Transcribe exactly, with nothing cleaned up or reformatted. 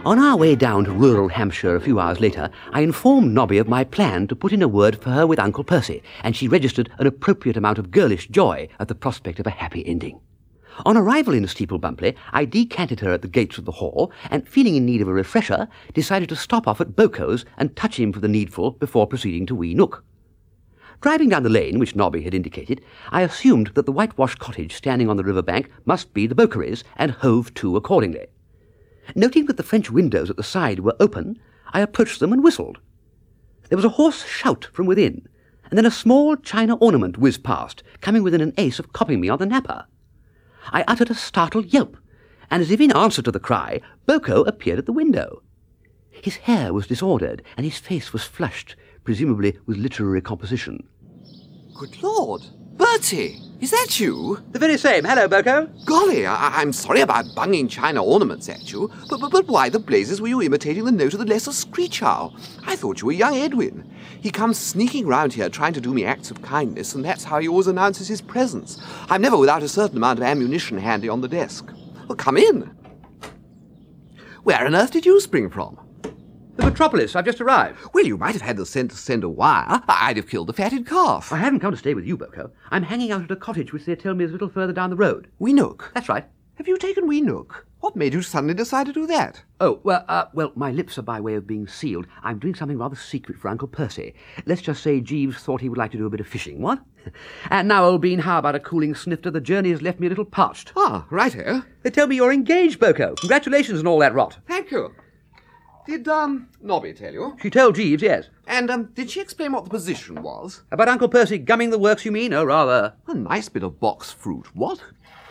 On our way down to rural Hampshire a few hours later, I informed Nobby of my plan to put in a word for her with Uncle Percy, and she registered an appropriate amount of girlish joy at the prospect of a happy ending. On arrival in Steeple Bumpley, I decanted her at the gates of the hall, and feeling in need of a refresher, decided to stop off at Boco's and touch him for the needful before proceeding to Wee Nook. Driving down the lane which Nobby had indicated, I assumed that the whitewashed cottage standing on the river bank must be the Bocaries, and hove to accordingly. Noting that the French windows at the side were open, I approached them and whistled. There was a hoarse shout from within, and then a small china ornament whizzed past, coming within an ace of copping me on the napper. I uttered a startled yelp, and as if in answer to the cry, Boco appeared at the window. His hair was disordered, and his face was flushed, presumably with literary composition. Good Lord! Bertie! Is that you? The very same. Hello, Boco. Golly, I- I'm sorry about bunging china ornaments at you, but, but but why the blazes were you imitating the note of the lesser screech owl? I thought you were young Edwin. He comes sneaking round here trying to do me acts of kindness, and that's how he always announces his presence. I'm never without a certain amount of ammunition handy on the desk. Well, come in. Where on earth did you spring from? The metropolis. I've just arrived. Well, you might have had the sense to send a wire. I'd have killed the fatted calf. I haven't come to stay with you, Boco. I'm hanging out at a cottage which they tell me is a little further down the road. Wee Nook. That's right. Have you taken Wee Nook? What made you suddenly decide to do that? Oh, well, uh, well, my lips are by way of being sealed. I'm doing something rather secret for Uncle Percy. Let's just say Jeeves thought he would like to do a bit of fishing, what? And now, old bean, how about a cooling snifter? The journey has left me a little parched. Ah, righto. They tell me you're engaged, Boco. Congratulations and all that rot. Thank you. Did, um, Nobby tell you? She told Jeeves, yes. And, um, did she explain what the position was? About Uncle Percy gumming the works, you mean? Oh, rather. A nice bit of box fruit, what?